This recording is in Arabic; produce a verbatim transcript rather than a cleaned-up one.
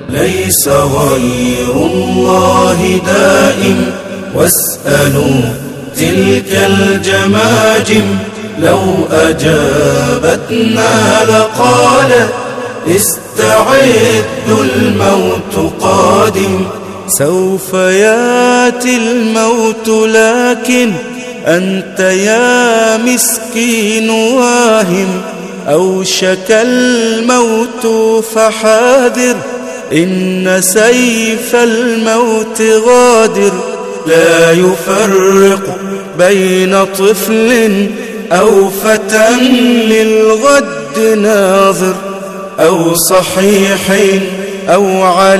ليس غير الله دائم. واسألوا تلك الجماجم لو أجابتنا لقالت استعدوا الموت قادم. سوف ياتي الموت لكن أنت يا مسكين واهم. أوشك الموت فحاذر إن سيف الموت غادر. لا يفرق بين طفل أو فتى للغد ناظر، أو صحيح أو عليم.